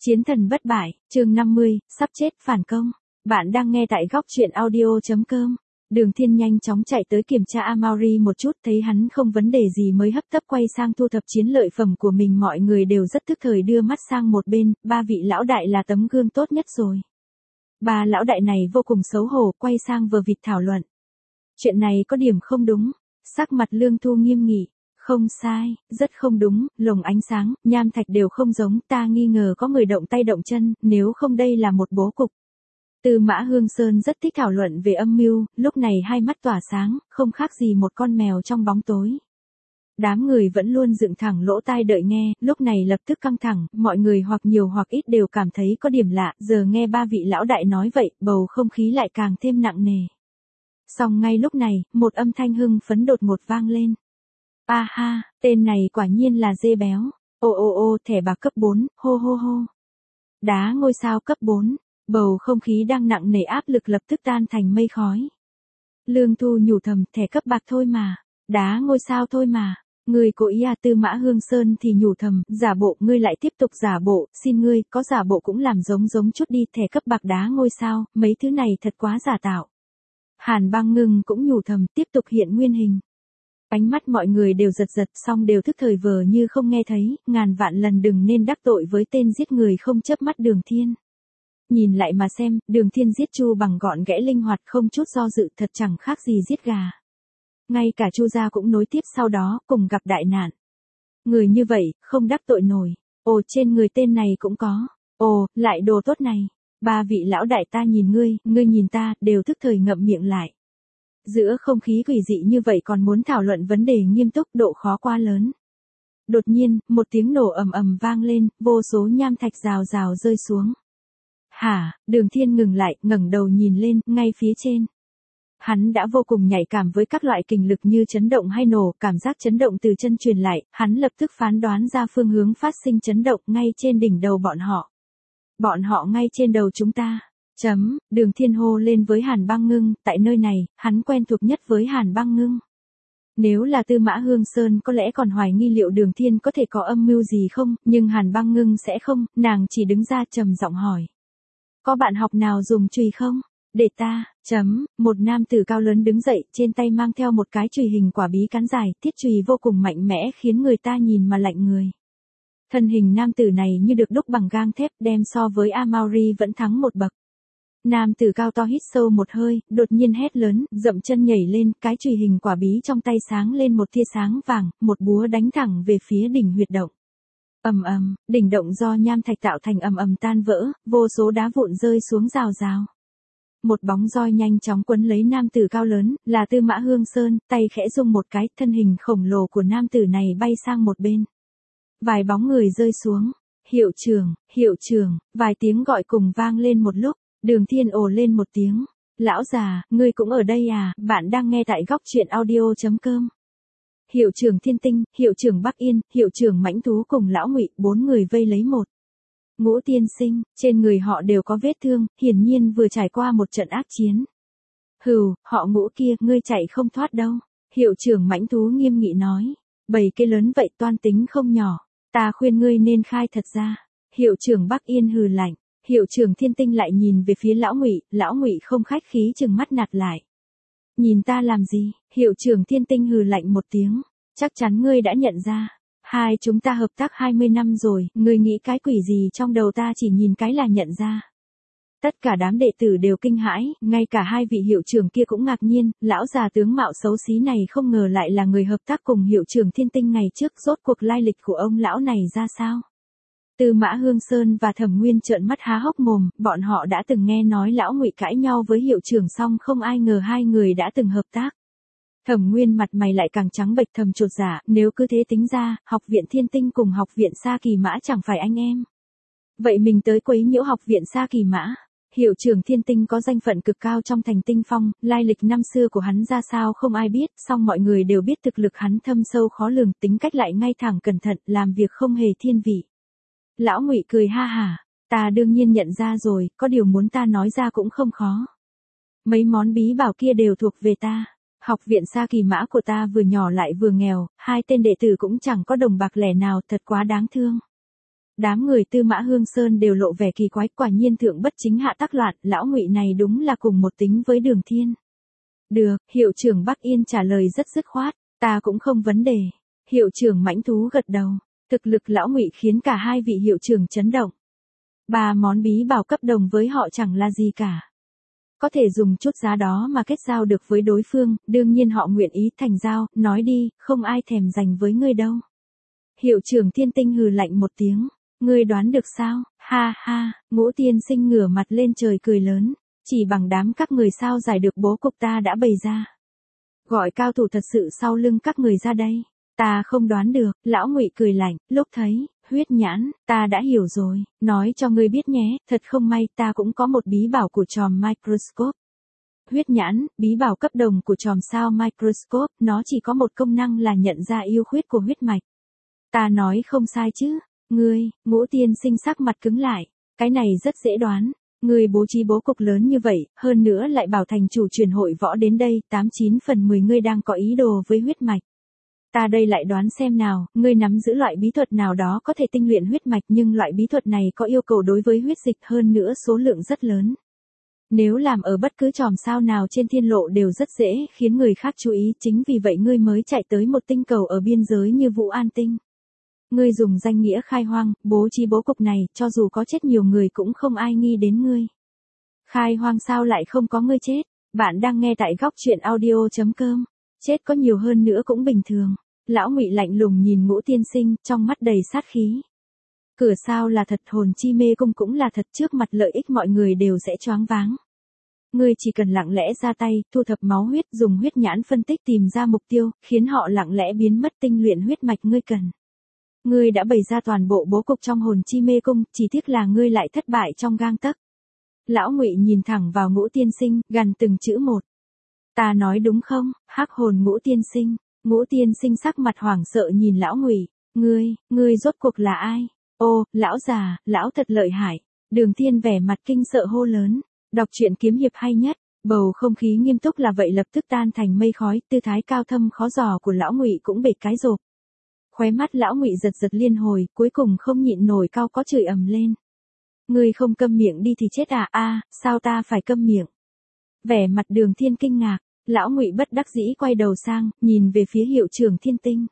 Chiến thần bất bại, chương 50, sắp chết phản công. Bạn đang nghe tại góc truyện audio.com. Đường Thiên nhanh chóng chạy tới kiểm tra Amaury một chút, thấy hắn không vấn đề gì mới hấp tấp quay sang thu thập chiến lợi phẩm của mình. Mọi người đều rất tức thời đưa mắt sang một bên, ba vị lão đại là tấm gương tốt nhất rồi. Ba lão đại này vô cùng xấu hổ, quay sang vờ vịt thảo luận. Chuyện này có điểm không đúng. Sắc mặt Lương Thu nghiêm nghị. Không sai, rất không đúng, lồng ánh sáng, nham thạch đều không giống, ta nghi ngờ có người động tay động chân, nếu không đây là một bố cục. Tư Mã Hương Sơn rất thích thảo luận về âm mưu, lúc này hai mắt tỏa sáng, không khác gì một con mèo trong bóng tối. Đám người vẫn luôn dựng thẳng lỗ tai đợi nghe, lúc này lập tức căng thẳng, mọi người hoặc nhiều hoặc ít đều cảm thấy có điểm lạ, giờ nghe ba vị lão đại nói vậy, bầu không khí lại càng thêm nặng nề. Song ngay lúc này, một âm thanh hưng phấn đột ngột vang lên. A ha, tên này quả nhiên là dê béo. Ô, thẻ bạc cấp 4, hô hô hô. Đá ngôi sao cấp 4, bầu không khí đang nặng nề áp lực lập tức tan thành mây khói. Lương Thu nhủ thầm, thẻ cấp bạc thôi mà, đá ngôi sao thôi mà. Người cố ý à? Tư Mã Hương Sơn thì nhủ thầm, giả bộ, ngươi lại tiếp tục giả bộ, xin ngươi, có giả bộ cũng làm giống chút đi, thẻ cấp bạc đá ngôi sao, mấy thứ này thật quá giả tạo. Hàn Băng Ngưng cũng nhủ thầm, tiếp tục hiện nguyên hình. Ánh mắt mọi người đều giật, song đều thức thời vờ như không nghe thấy, ngàn vạn lần đừng nên đắc tội với tên giết người không chớp mắt Đường Thiên. Nhìn lại mà xem, Đường Thiên giết Chu Bằng gọn ghẽ linh hoạt không chút do dự, thật chẳng khác gì giết gà. Ngay cả Chu gia cũng nối tiếp sau đó, cùng gặp đại nạn. Người như vậy, không đắc tội nổi. Ồ, trên người tên này cũng có. Ồ, lại đồ tốt này. Ba vị lão đại, ta nhìn ngươi nhìn ta, đều thức thời ngậm miệng lại. Giữa không khí quỷ dị như vậy còn muốn thảo luận vấn đề nghiêm túc, độ khó quá lớn. Đột nhiên, một tiếng nổ ầm ầm vang lên, vô số nham thạch rào rào rơi xuống. Hả? Đường Thiên ngừng lại, ngẩng đầu nhìn lên, ngay phía trên. Hắn đã vô cùng nhạy cảm với các loại kình lực như chấn động hay nổ, cảm giác chấn động từ chân truyền lại, hắn lập tức phán đoán ra phương hướng phát sinh chấn động ngay trên đỉnh đầu bọn họ. Bọn họ ngay trên đầu chúng ta. Đường Thiên hô lên với Hàn Băng Ngưng, tại nơi này, hắn quen thuộc nhất với Hàn Băng Ngưng. Nếu là Tư Mã Hương Sơn có lẽ còn hoài nghi liệu Đường Thiên có thể có âm mưu gì không, nhưng Hàn Băng Ngưng sẽ không, nàng chỉ đứng ra trầm giọng hỏi. Có bạn học nào dùng chùy không? Để ta, một nam tử cao lớn đứng dậy, trên tay mang theo một cái chùy hình quả bí cán dài, thiết chùy vô cùng mạnh mẽ khiến người ta nhìn mà lạnh người. Thân hình nam tử này như được đúc bằng gang thép, đem so với Amaury vẫn thắng một bậc. Nam tử cao to hít sâu một hơi, đột nhiên hét lớn, dậm chân nhảy lên, cái chùy hình quả bí trong tay sáng lên một tia sáng vàng, một búa đánh thẳng về phía đỉnh huyệt động. Ầm, đỉnh động do nham thạch tạo thành ầm tan vỡ, vô số đá vụn rơi xuống rào rào. Một bóng roi nhanh chóng quấn lấy nam tử cao lớn, là Tư Mã Hương Sơn, tay khẽ rung một cái, thân hình khổng lồ của nam tử này bay sang một bên. Vài bóng người rơi xuống. Hiệu trưởng, vài tiếng gọi cùng vang lên một lúc. Đường Thiên ồ lên một tiếng. Lão già, ngươi cũng ở đây à? Bạn đang nghe tại góc truyện audio.com. Hiệu trưởng Thiên Tinh, hiệu trưởng Bắc Yên, hiệu trưởng Mãnh Thú cùng lão Ngụy, 4 người vây lấy một. Ngũ tiên sinh, trên người họ đều có vết thương, hiển nhiên vừa trải qua một trận ác chiến. Họ Ngũ kia, ngươi chạy không thoát đâu. Hiệu trưởng Mãnh Thú nghiêm nghị nói. Bầy cây lớn vậy toan tính không nhỏ. Ta khuyên ngươi nên khai thật ra. Hiệu trưởng Bắc Yên hừ lạnh. Hiệu trưởng Thiên Tinh lại nhìn về phía lão Ngụy không khách khí trừng mắt nạt lại. Nhìn ta làm gì? Hiệu trưởng Thiên Tinh hừ lạnh một tiếng. Chắc chắn ngươi đã nhận ra. Hai chúng ta hợp tác 20 năm rồi, ngươi nghĩ cái quỷ gì trong đầu ta chỉ nhìn cái là nhận ra. Tất cả đám đệ tử đều kinh hãi, ngay cả hai vị hiệu trưởng kia cũng ngạc nhiên, lão già tướng mạo xấu xí này không ngờ lại là người hợp tác cùng hiệu trưởng Thiên Tinh ngày trước, rốt cuộc lai lịch của ông lão này ra sao? Tư Mã Hương Sơn và Thẩm Nguyên trợn mắt há hốc mồm, bọn họ đã từng nghe nói lão Ngụy cãi nhau với hiệu trưởng xong không ai ngờ hai người đã từng hợp tác. Thẩm Nguyên mặt mày lại càng trắng bệch thầm chột dạ, nếu cứ thế tính ra, học viện Thiên Tinh cùng học viện Sa Kỳ Mã chẳng phải anh em. Vậy mình tới quấy nhiễu học viện Sa Kỳ Mã. Hiệu trưởng Thiên Tinh có danh phận cực cao trong thành Tinh Phong, lai lịch năm xưa của hắn ra sao không ai biết, song mọi người đều biết thực lực hắn thâm sâu khó lường, tính cách lại ngay thẳng cẩn thận, làm việc không hề thiên vị. Lão Ngụy cười ha hả, ta đương nhiên nhận ra rồi, có điều muốn ta nói ra cũng không khó. Mấy món bí bảo kia đều thuộc về ta. Học viện Sa Kỳ Mã của ta vừa nhỏ lại vừa nghèo, hai tên đệ tử cũng chẳng có đồng bạc lẻ nào, thật quá đáng thương. Đám người Tư Mã Hương Sơn đều lộ vẻ kỳ quái, quả nhiên thượng bất chính hạ tắc loạn, lão Ngụy này đúng là cùng một tính với Đường Thiên. Được, hiệu trưởng Bắc Yên trả lời rất dứt khoát, ta cũng không vấn đề. Hiệu trưởng Mãnh Thú gật đầu, thực lực lão Ngụy khiến cả hai vị hiệu trưởng chấn động. 3 món bí bảo cấp đồng với họ chẳng là gì cả. Có thể dùng chút giá đó mà kết giao được với đối phương, đương nhiên họ nguyện ý thành giao, nói đi, không ai thèm giành với ngươi đâu. Hiệu trưởng Thiên Tinh hừ lạnh một tiếng, ngươi đoán được sao, ha ha, Ngũ tiên sinh ngửa mặt lên trời cười lớn, chỉ bằng đám các người sao giải được bố cục ta đã bày ra. Gọi cao thủ thật sự sau lưng các người ra đây, ta không đoán được, lão Ngụy cười lạnh, lúc thấy, huyết nhãn, ta đã hiểu rồi, nói cho ngươi biết nhé, thật không may ta cũng có một bí bảo của chòm microscope. Huyết nhãn, bí bảo cấp đồng của chòm sao microscope, nó chỉ có một công năng là nhận ra ưu khuyết của huyết mạch. Ta nói không sai chứ, ngươi, Ngũ tiên sinh sắc mặt cứng lại, cái này rất dễ đoán. Ngươi bố trí bố cục lớn như vậy, hơn nữa lại bảo thành chủ truyền hội võ đến đây, 89 phần 10 ngươi đang có ý đồ với huyết mạch. Ta đây lại đoán xem nào, ngươi nắm giữ loại bí thuật nào đó có thể tinh luyện huyết mạch nhưng loại bí thuật này có yêu cầu đối với huyết dịch hơn nữa số lượng rất lớn. Nếu làm ở bất cứ chòm sao nào trên thiên lộ đều rất dễ khiến người khác chú ý, chính vì vậy ngươi mới chạy tới một tinh cầu ở biên giới như Vũ An Tinh. Ngươi dùng danh nghĩa khai hoang, bố trí bố cục này, cho dù có chết nhiều người cũng không ai nghi đến ngươi. Khai hoang sao lại không có ngươi chết? Bạn đang nghe tại góc truyện audio.com. Chết có nhiều hơn nữa cũng bình thường. Lão Ngụy lạnh lùng nhìn Ngũ tiên sinh, trong mắt đầy sát khí. Cửa sao là thật, hồn chi mê cung cũng là thật, trước mặt lợi ích mọi người đều sẽ choáng váng. Ngươi chỉ cần lặng lẽ ra tay, thu thập máu huyết, dùng huyết nhãn phân tích tìm ra mục tiêu, khiến họ lặng lẽ biến mất tinh luyện huyết mạch ngươi cần. Ngươi đã bày ra toàn bộ bố cục trong hồn chi mê cung, chỉ tiếc là ngươi lại thất bại trong gang tấc. Lão Ngụy nhìn thẳng vào Ngũ tiên sinh, gằn từng chữ một. Ta nói đúng không, hắc hồn Ngũ tiên sinh? Ngũ tiên sinh sắc mặt hoảng sợ nhìn lão Ngụy, ngươi rốt cuộc là ai? Ô, lão già, lão thật lợi hại. Đường Thiên vẻ mặt kinh sợ hô lớn, đọc truyện kiếm hiệp hay nhất. Bầu không khí nghiêm túc là vậy lập tức tan thành mây khói, tư thái cao thâm khó dò của lão Ngụy cũng bệt cái rộp. Khóe mắt lão Ngụy giật giật liên hồi, cuối cùng không nhịn nổi cao có chửi ầm lên. Ngươi không câm miệng đi thì chết à, sao ta phải câm miệng? Vẻ mặt Đường Thiên kinh ngạc, lão Ngụy bất đắc dĩ quay đầu sang, nhìn về phía hiệu trưởng Thiên Tinh.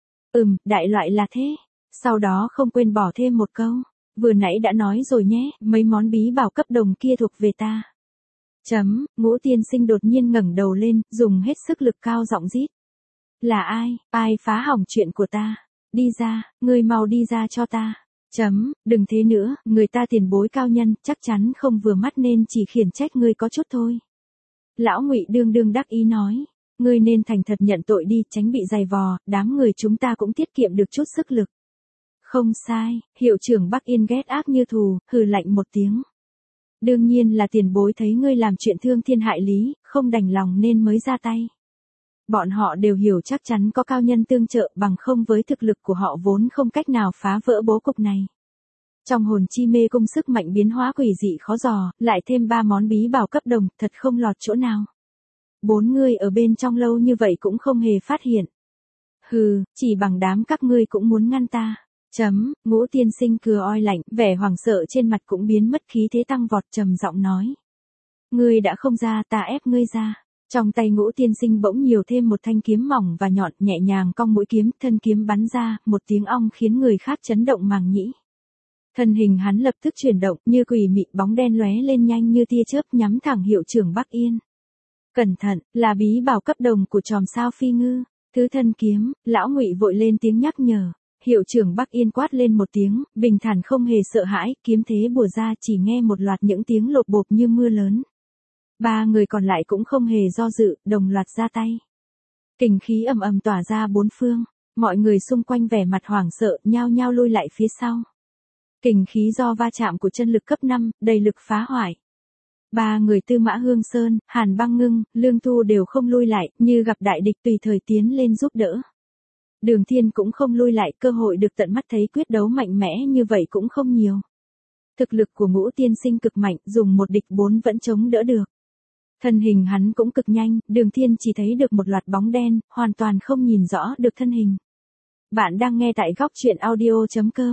Đại loại là thế. Sau đó không quên bỏ thêm một câu. Vừa nãy đã nói rồi nhé, mấy món bí bảo cấp đồng kia thuộc về ta. Ngũ tiên sinh đột nhiên ngẩng đầu lên, dùng hết sức lực cao giọng rít. Là ai phá hỏng chuyện của ta? Đi ra, ngươi mau đi ra cho ta. Đừng thế nữa, người ta tiền bối cao nhân, chắc chắn không vừa mắt nên chỉ khiển trách ngươi có chút thôi. Lão Ngụy đương đắc ý nói, ngươi nên thành thật nhận tội đi, tránh bị giày vò, đám người chúng ta cũng tiết kiệm được chút sức lực. Không sai, hiệu trưởng Bắc Yên ghét ác như thù, hừ lạnh một tiếng. Đương nhiên là tiền bối thấy ngươi làm chuyện thương thiên hại lý, không đành lòng nên mới ra tay. Bọn họ đều hiểu chắc chắn có cao nhân tương trợ, bằng không với thực lực của họ vốn không cách nào phá vỡ bố cục này. Trong hồn chi mê cung sức mạnh biến hóa quỷ dị khó dò, lại thêm 3 món bí bảo cấp đồng, thật không lọt chỗ nào. 4 người ở bên trong lâu như vậy cũng không hề phát hiện. Hừ, chỉ bằng đám các ngươi cũng muốn ngăn ta. Ngũ tiên sinh cười oi lạnh, vẻ hoảng sợ trên mặt cũng biến mất, khí thế tăng vọt, trầm giọng nói. Ngươi đã không ra, ta ép ngươi ra. Trong tay Ngũ tiên sinh bỗng nhiều thêm một thanh kiếm mỏng và nhọn, nhẹ nhàng cong mũi kiếm, thân kiếm bắn ra, một tiếng ong khiến người khác chấn động màng nhĩ. Thân hình hắn lập tức chuyển động, như quỷ mị, bóng đen lóe lên nhanh như tia chớp nhắm thẳng hiệu trưởng Bắc Yên. Cẩn thận, là bí bảo cấp đồng của chòm sao phi ngư. Thứ thân kiếm, lão Ngụy vội lên tiếng nhắc nhở. Hiệu trưởng Bắc Yên quát lên một tiếng, bình thản không hề sợ hãi, kiếm thế bùa ra, chỉ nghe một loạt những tiếng lộp bộp như mưa lớn. 3 người còn lại cũng không hề do dự, đồng loạt ra tay. Kình khí ầm ầm tỏa ra bốn phương, mọi người xung quanh vẻ mặt hoảng sợ, nhao nhao lui lại phía sau. Kình khí do va chạm của chân lực cấp 5, đầy lực phá hoại. 3 người Tư Mã Hương Sơn, Hàn Băng Ngưng, Lương Thu đều không lui lại, như gặp đại địch tùy thời tiến lên giúp đỡ. Đường Thiên cũng không lui lại, cơ hội được tận mắt thấy quyết đấu mạnh mẽ như vậy cũng không nhiều. Thực lực của Ngũ tiên sinh cực mạnh, dùng 1 địch 4 vẫn chống đỡ được. Thân hình hắn cũng cực nhanh, Đường Thiên chỉ thấy được một loạt bóng đen, hoàn toàn không nhìn rõ được thân hình. Bạn đang nghe tại góc truyện audio.com.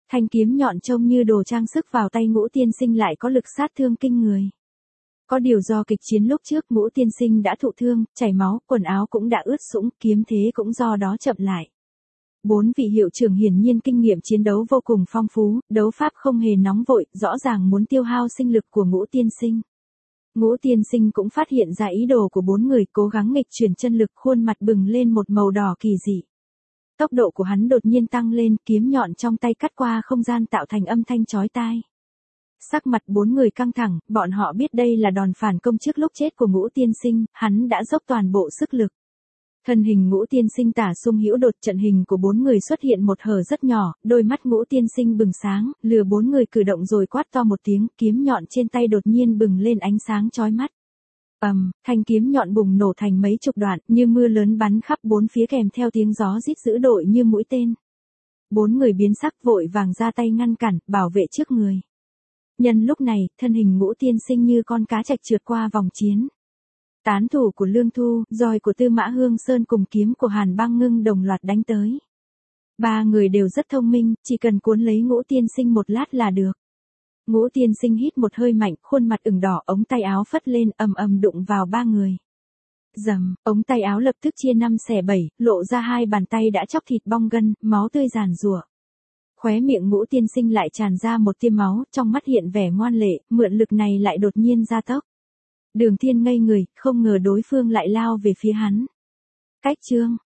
Thanh kiếm nhọn trông như đồ trang sức vào tay Ngũ Tiên Sinh lại có lực sát thương kinh người. Có điều do kịch chiến lúc trước Ngũ Tiên Sinh đã thụ thương, chảy máu, quần áo cũng đã ướt sũng, kiếm thế cũng do đó chậm lại. 4 vị hiệu trưởng hiển nhiên kinh nghiệm chiến đấu vô cùng phong phú, đấu pháp không hề nóng vội, rõ ràng muốn tiêu hao sinh lực của Ngũ Tiên Sinh. Ngũ Tiên Sinh cũng phát hiện ra ý đồ của 4 người, cố gắng nghịch chuyển chân lực, khuôn mặt bừng lên một màu đỏ kỳ dị. Tốc độ của hắn đột nhiên tăng lên, kiếm nhọn trong tay cắt qua không gian tạo thành âm thanh chói tai. Sắc mặt 4 người căng thẳng, bọn họ biết đây là đòn phản công trước lúc chết của Ngũ Tiên Sinh, hắn đã dốc toàn bộ sức lực. Thân hình Ngũ Tiên Sinh tả xung hữu đột, trận hình của 4 người xuất hiện một hở rất nhỏ, đôi mắt Ngũ Tiên Sinh bừng sáng, lừa 4 người cử động rồi quát to một tiếng, kiếm nhọn trên tay đột nhiên bừng lên ánh sáng chói mắt. Thanh kiếm nhọn bùng nổ thành mấy chục đoạn, như mưa lớn bắn khắp bốn phía kèm theo tiếng gió rít dữ dội như mũi tên. 4 người biến sắc vội vàng ra tay ngăn cản, bảo vệ trước người. Nhân lúc này, thân hình Ngũ Tiên Sinh như con cá trạch trượt qua vòng chiến. Tán thủ của Lương Thu, roi của Tư Mã Hương Sơn cùng kiếm của Hàn Băng Ngưng đồng loạt đánh tới. 3 người đều rất thông minh, chỉ cần cuốn lấy Ngũ Tiên Sinh một lát là được. Ngũ Tiên Sinh hít một hơi mạnh, khuôn mặt ửng đỏ, ống tay áo phất lên, ầm ầm đụng vào 3 người. Rầm, ống tay áo lập tức chia 5 xẻ 7, lộ ra 2 bàn tay đã chóc thịt bong gân, máu tươi giàn giụa. Khóe miệng Ngũ Tiên Sinh lại tràn ra một tia máu, trong mắt hiện vẻ ngoan lệ, mượn lực này lại đột nhiên gia tốc. Đường Thiên ngây người, không ngờ đối phương lại lao về phía hắn. Cách chương